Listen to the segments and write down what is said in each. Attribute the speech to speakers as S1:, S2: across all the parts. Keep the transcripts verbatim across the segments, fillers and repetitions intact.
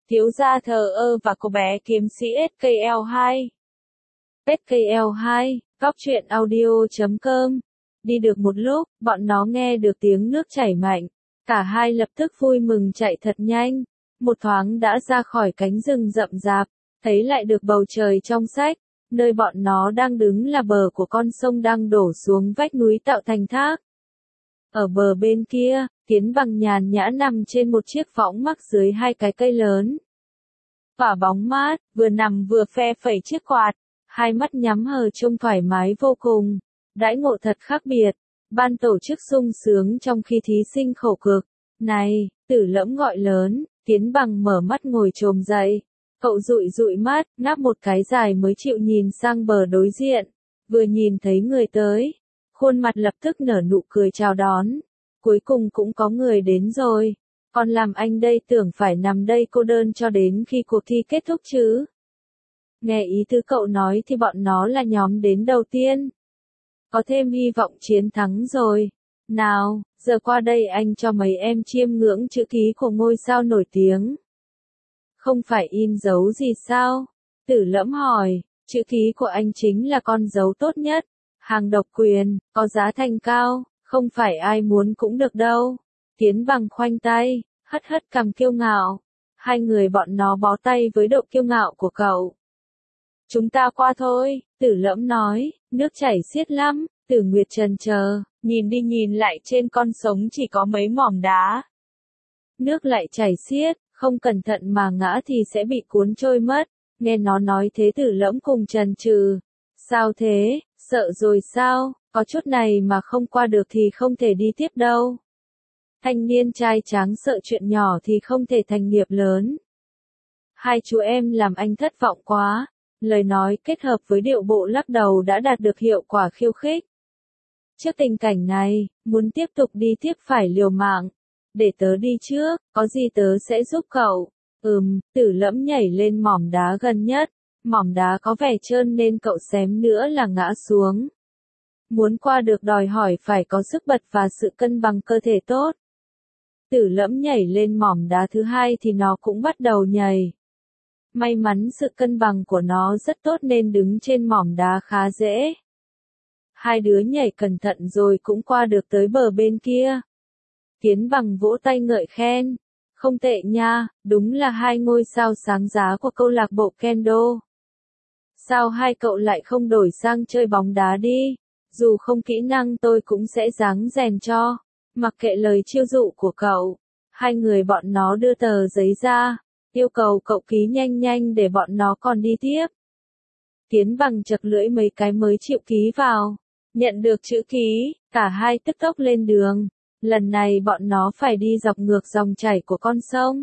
S1: thiếu gia thờ ơ và cô bé kiếm sĩ ét ca lờ hai. ét ca lờ hai, góc truyện audio chấm com. Đi được một lúc, bọn nó nghe được tiếng nước chảy mạnh. Cả hai lập tức vui mừng chạy thật nhanh. Một thoáng đã ra khỏi cánh rừng rậm rạp, thấy lại được bầu trời trong xách. Nơi bọn nó đang đứng là bờ của con sông đang đổ xuống vách núi tạo thành thác. Ở bờ bên kia, Tiến Bằng nhàn nhã nằm trên một chiếc võng mắc dưới hai cái cây lớn. Tỏa bóng mát, vừa nằm vừa phe phẩy chiếc quạt, hai mắt nhắm hờ trông thoải mái vô cùng. Đãi ngộ thật khác biệt, ban tổ chức sung sướng trong khi thí sinh khổ cực. Này, Tử Lẫm gọi lớn, Tiến Bằng mở mắt ngồi chồm dậy. Cậu dụi dụi mắt, ngáp một cái dài mới chịu nhìn sang bờ đối diện. Vừa nhìn thấy người tới, khuôn mặt lập tức nở nụ cười chào đón. Cuối cùng cũng có người đến rồi. Còn làm anh đây tưởng phải nằm đây cô đơn cho đến khi cuộc thi kết thúc chứ. Nghe ý tứ cậu nói thì bọn nó là nhóm đến đầu tiên. Có thêm hy vọng chiến thắng rồi. Nào, giờ qua đây anh cho mấy em chiêm ngưỡng chữ ký của ngôi sao nổi tiếng. Không phải in dấu gì sao? Tử Lẫm hỏi, chữ ký của anh chính là con dấu tốt nhất. Hàng độc quyền, có giá thành cao, không phải ai muốn cũng được đâu. Tiến Bằng khoanh tay, hất hất cằm kiêu ngạo. Hai người bọn nó bó tay với độ kiêu ngạo của cậu. Chúng ta qua thôi, Tử Lẫm nói, nước chảy xiết lắm. Tử Nguyệt chần chờ, nhìn đi nhìn lại trên con sông chỉ có mấy mỏm đá. Nước lại chảy xiết, không cẩn thận mà ngã thì sẽ bị cuốn trôi mất. Nghe nó nói thế Tử Lẫm cùng chần chừ. Sao thế, sợ rồi sao, có chút này mà không qua được thì không thể đi tiếp đâu. Thanh niên trai tráng sợ chuyện nhỏ thì không thể thành nghiệp lớn. Hai chú em làm anh thất vọng quá. Lời nói kết hợp với điệu bộ lắc đầu đã đạt được hiệu quả khiêu khích. Trước tình cảnh này, muốn tiếp tục đi tiếp phải liều mạng. Để tớ đi trước, có gì tớ sẽ giúp cậu. Ừm, Tử Lẫm nhảy lên mỏm đá gần nhất. Mỏm đá có vẻ trơn nên cậu xém nữa là ngã xuống. Muốn qua được đòi hỏi phải có sức bật và sự cân bằng cơ thể tốt. Tử Lẫm nhảy lên mỏm đá thứ hai thì nó cũng bắt đầu nhảy. May mắn sự cân bằng của nó rất tốt nên đứng trên mỏm đá khá dễ. Hai đứa nhảy cẩn thận rồi cũng qua được tới bờ bên kia. Tiến Bằng vỗ tay ngợi khen. Không tệ nha, đúng là hai ngôi sao sáng giá của câu lạc bộ Kendo. Sao hai cậu lại không đổi sang chơi bóng đá đi? Dù không kỹ năng tôi cũng sẽ ráng rèn cho. Mặc kệ lời chiêu dụ của cậu. Hai người bọn nó đưa tờ giấy ra. Yêu cầu cậu ký nhanh nhanh để bọn nó còn đi tiếp. Tiến Bằng chật lưỡi mấy cái mới chịu ký vào. Nhận được chữ ký, cả hai tức tốc lên đường. Lần này bọn nó phải đi dọc ngược dòng chảy của con sông.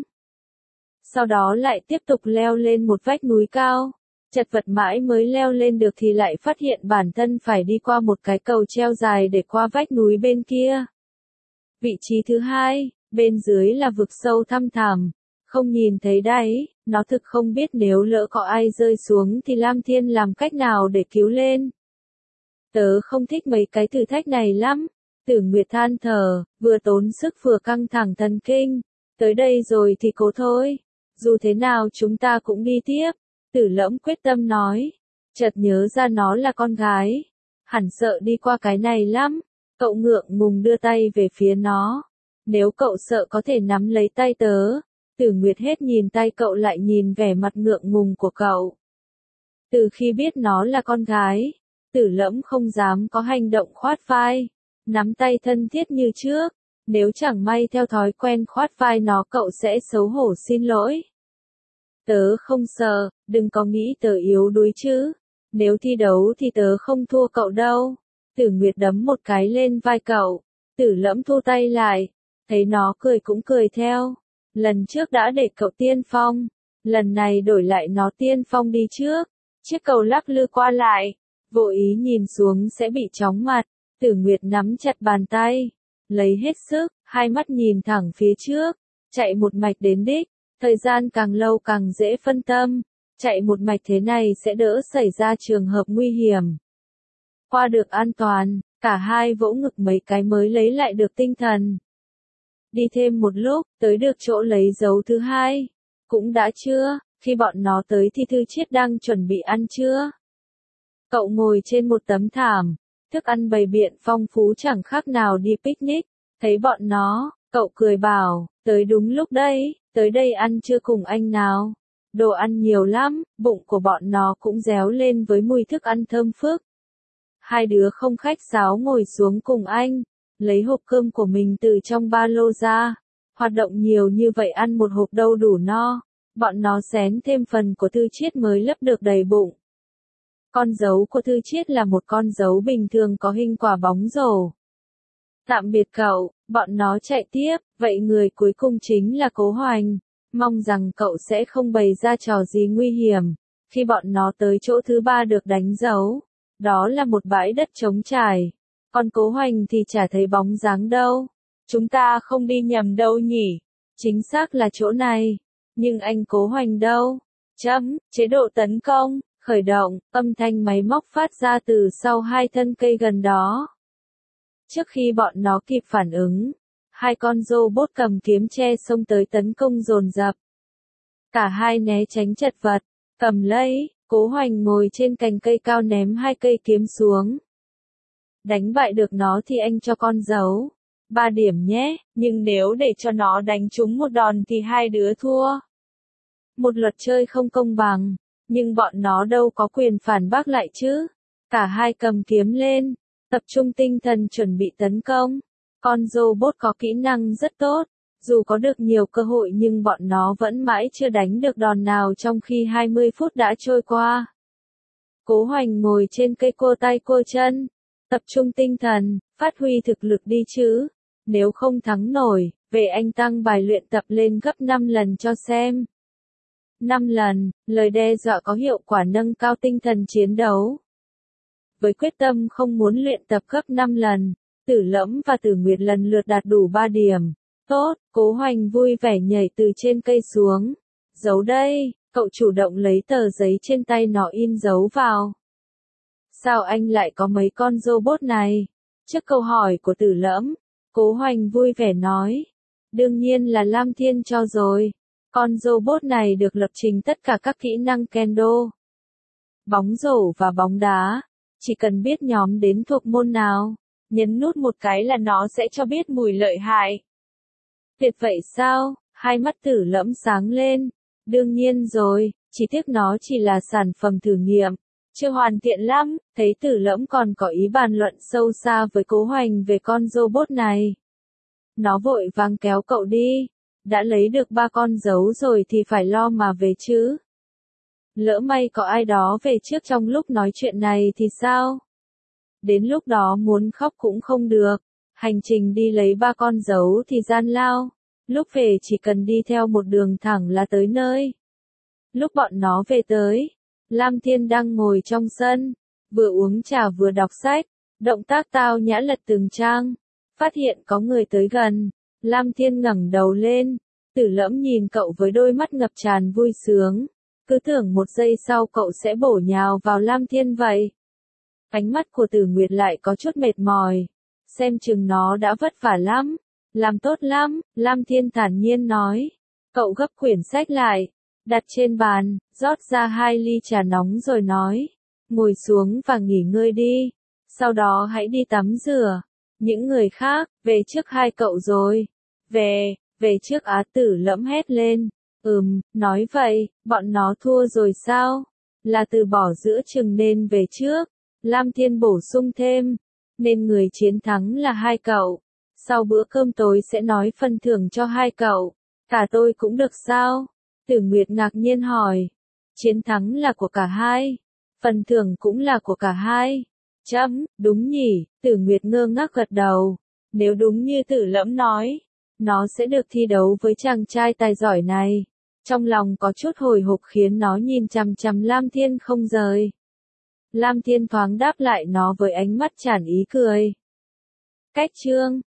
S1: Sau đó lại tiếp tục leo lên một vách núi cao. Chật vật mãi mới leo lên được thì lại phát hiện bản thân phải đi qua một cái cầu treo dài để qua vách núi bên kia. Vị trí thứ hai, bên dưới là vực sâu thăm thẳm. Không nhìn thấy đáy, nó thực không biết nếu lỡ có ai rơi xuống thì Lam Thiên làm cách nào để cứu lên. Tớ không thích mấy cái thử thách này lắm. Tử Nguyệt than thở, vừa tốn sức vừa căng thẳng thần kinh. Tới đây rồi thì cố thôi. Dù thế nào chúng ta cũng đi tiếp. Tử Lẫm quyết tâm nói. Chợt nhớ ra nó là con gái. Hẳn sợ đi qua cái này lắm. Cậu ngượng ngùng đưa tay về phía nó. Nếu cậu sợ có thể nắm lấy tay tớ. Tử Nguyệt hết nhìn tay cậu lại nhìn vẻ mặt ngượng ngùng của cậu. Từ khi biết nó là con gái, Tử Lẫm không dám có hành động khoát vai. Nắm tay thân thiết như trước. Nếu chẳng may theo thói quen khoát vai nó cậu sẽ xấu hổ xin lỗi. Tớ không sợ, đừng có nghĩ tớ yếu đuối chứ. Nếu thi đấu thì tớ không thua cậu đâu. Tử Nguyệt đấm một cái lên vai cậu. Tử Lẫm thu tay lại. Thấy nó cười cũng cười theo. Lần trước đã để cậu tiên phong. Lần này đổi lại nó tiên phong đi trước. Chiếc cầu lắc lư qua lại. Vô ý nhìn xuống sẽ bị chóng mặt. Tử Nguyệt nắm chặt bàn tay. Lấy hết sức, hai mắt nhìn thẳng phía trước. Chạy một mạch đến đích. Thời gian càng lâu càng dễ phân tâm. Chạy một mạch thế này sẽ đỡ xảy ra trường hợp nguy hiểm. Qua được an toàn, cả hai vỗ ngực mấy cái mới lấy lại được tinh thần. Đi thêm một lúc, tới được chỗ lấy dấu thứ hai. Cũng đã trưa, khi bọn nó tới thì Thư Chiết đang chuẩn bị ăn trưa. Cậu ngồi trên một tấm thảm, thức ăn bày biện phong phú chẳng khác nào đi picnic. Thấy bọn nó, cậu cười bảo, tới đúng lúc đấy, tới đây ăn trưa cùng anh nào. Đồ ăn nhiều lắm, bụng của bọn nó cũng réo lên với mùi thức ăn thơm phức. Hai đứa không khách sáo ngồi xuống cùng anh, lấy hộp cơm của mình từ trong ba lô ra. Hoạt động nhiều như vậy ăn một hộp đâu đủ no. Bọn nó xén thêm phần của Thư Chiết mới lấp được đầy bụng. Con dấu của Thư Chiết là một con dấu bình thường có hình quả bóng rổ. Tạm biệt cậu, bọn nó chạy tiếp, vậy người cuối cùng chính là Cố Hoành. Mong rằng cậu sẽ không bày ra trò gì nguy hiểm. Khi bọn nó tới chỗ thứ ba được đánh dấu, đó là một bãi đất trống trải. Còn Cố Hoành thì chả thấy bóng dáng đâu. Chúng ta không đi nhầm đâu nhỉ? Chính xác là chỗ này. Nhưng anh Cố Hoành đâu? Chấm, chế độ tấn công, khởi động, âm thanh máy móc phát ra từ sau hai thân cây gần đó. Trước khi bọn nó kịp phản ứng, hai con robot cầm kiếm che xông tới tấn công dồn dập. Cả hai né tránh chật vật, cầm lấy, Cố Hoành ngồi trên cành cây cao ném hai cây kiếm xuống. Đánh bại được nó thì anh cho con dấu. Ba điểm nhé, nhưng nếu để cho nó đánh trúng một đòn thì hai đứa thua. Một luật chơi không công bằng, nhưng bọn nó đâu có quyền phản bác lại chứ. Cả hai cầm kiếm lên, tập trung tinh thần chuẩn bị tấn công. Con robot có kỹ năng rất tốt, dù có được nhiều cơ hội nhưng bọn nó vẫn mãi chưa đánh được đòn nào trong khi hai mươi phút đã trôi qua. Cố Hoành ngồi trên cây cua tay cua chân, tập trung tinh thần, phát huy thực lực đi chứ. Nếu không thắng nổi, về anh tăng bài luyện tập lên gấp năm lần cho xem. năm lần, lời đe dọa có hiệu quả nâng cao tinh thần chiến đấu. Với quyết tâm không muốn luyện tập gấp năm lần, Tử Lẫm và Tử Nguyệt lần lượt đạt đủ ba điểm. Tốt, Cố Hoành vui vẻ nhảy từ trên cây xuống. Giấu đây, cậu chủ động lấy tờ giấy trên tay nó in dấu vào. Sao anh lại có mấy con robot này? Trước câu hỏi của Tử Lẫm, Cố Hoành vui vẻ nói. Đương nhiên là Lam Thiên cho rồi. Con robot này được lập trình tất cả các kỹ năng kendo, bóng rổ và bóng đá. Chỉ cần biết nhóm đến thuộc môn nào, nhấn nút một cái là nó sẽ cho biết mùi lợi hại. Tuyệt vậy sao? Hai mắt Tử Lẫm sáng lên. Đương nhiên rồi, chỉ tiếc nó chỉ là sản phẩm thử nghiệm. Chưa hoàn thiện lắm, thấy Tử Lẫm còn có ý bàn luận sâu xa với Cố Hoành về con robot này. Nó vội vàng kéo cậu đi. Đã lấy được ba con dấu rồi thì phải lo mà về chứ. Lỡ may có ai đó về trước trong lúc nói chuyện này thì sao? Đến lúc đó muốn khóc cũng không được. Hành trình đi lấy ba con dấu thì gian lao. Lúc về chỉ cần đi theo một đường thẳng là tới nơi. Lúc bọn nó về tới, Lam Thiên đang ngồi trong sân, vừa uống trà vừa đọc sách, động tác tao nhã lật từng trang. Phát hiện có người tới gần, Lam Thiên ngẩng đầu lên, Tử Lẫm nhìn cậu với đôi mắt ngập tràn vui sướng. Cứ tưởng một giây sau cậu sẽ bổ nhào vào Lam Thiên vậy. Ánh mắt của Tử Nguyệt lại có chút mệt mỏi. Xem chừng nó đã vất vả lắm. Làm tốt lắm, Lam Thiên thản nhiên nói. Cậu gấp quyển sách lại, đặt trên bàn, rót ra hai ly trà nóng rồi nói. Ngồi xuống và nghỉ ngơi đi. Sau đó hãy đi tắm rửa. Những người khác, về trước hai cậu rồi. Về, về trước Á. Tử Lẫm hét lên. Ừm, nói vậy, bọn nó thua rồi sao? Là từ bỏ giữa chừng nên về trước. Lam Thiên bổ sung thêm. Nên người chiến thắng là hai cậu. Sau bữa cơm tối sẽ nói phần thưởng cho hai cậu. Cả tôi cũng được sao? Tử Nguyệt ngạc nhiên hỏi. Chiến thắng là của cả hai. Phần thưởng cũng là của cả hai. Chấm, đúng nhỉ? Tử Nguyệt ngơ ngác gật đầu. Nếu đúng như Tử Lẫm nói, nó sẽ được thi đấu với chàng trai tài giỏi này. Trong lòng có chút hồi hộp khiến nó nhìn chằm chằm Lam Thiên không rời. Lam Thiên thoáng đáp lại nó với ánh mắt tràn ý cười. Cách chương